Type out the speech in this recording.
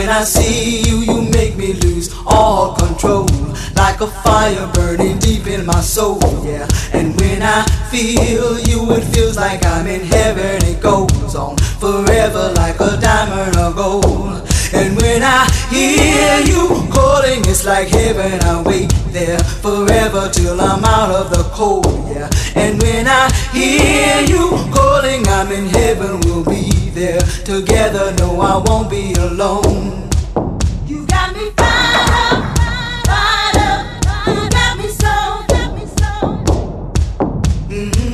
when I see you, you make me lose all control, like a fire burning deep in my soul, yeah. And when I feel you, it feels like I'm in heaven. It goes on forever like a diamond or gold. And when I hear you calling, it's like heaven. I wait there forever till I'm out of the cold, yeah. And when I hear you calling, I'm in heaven. We'll be there together. No, I won't be alone. You got me fired up, fired up. You got me so, got me so.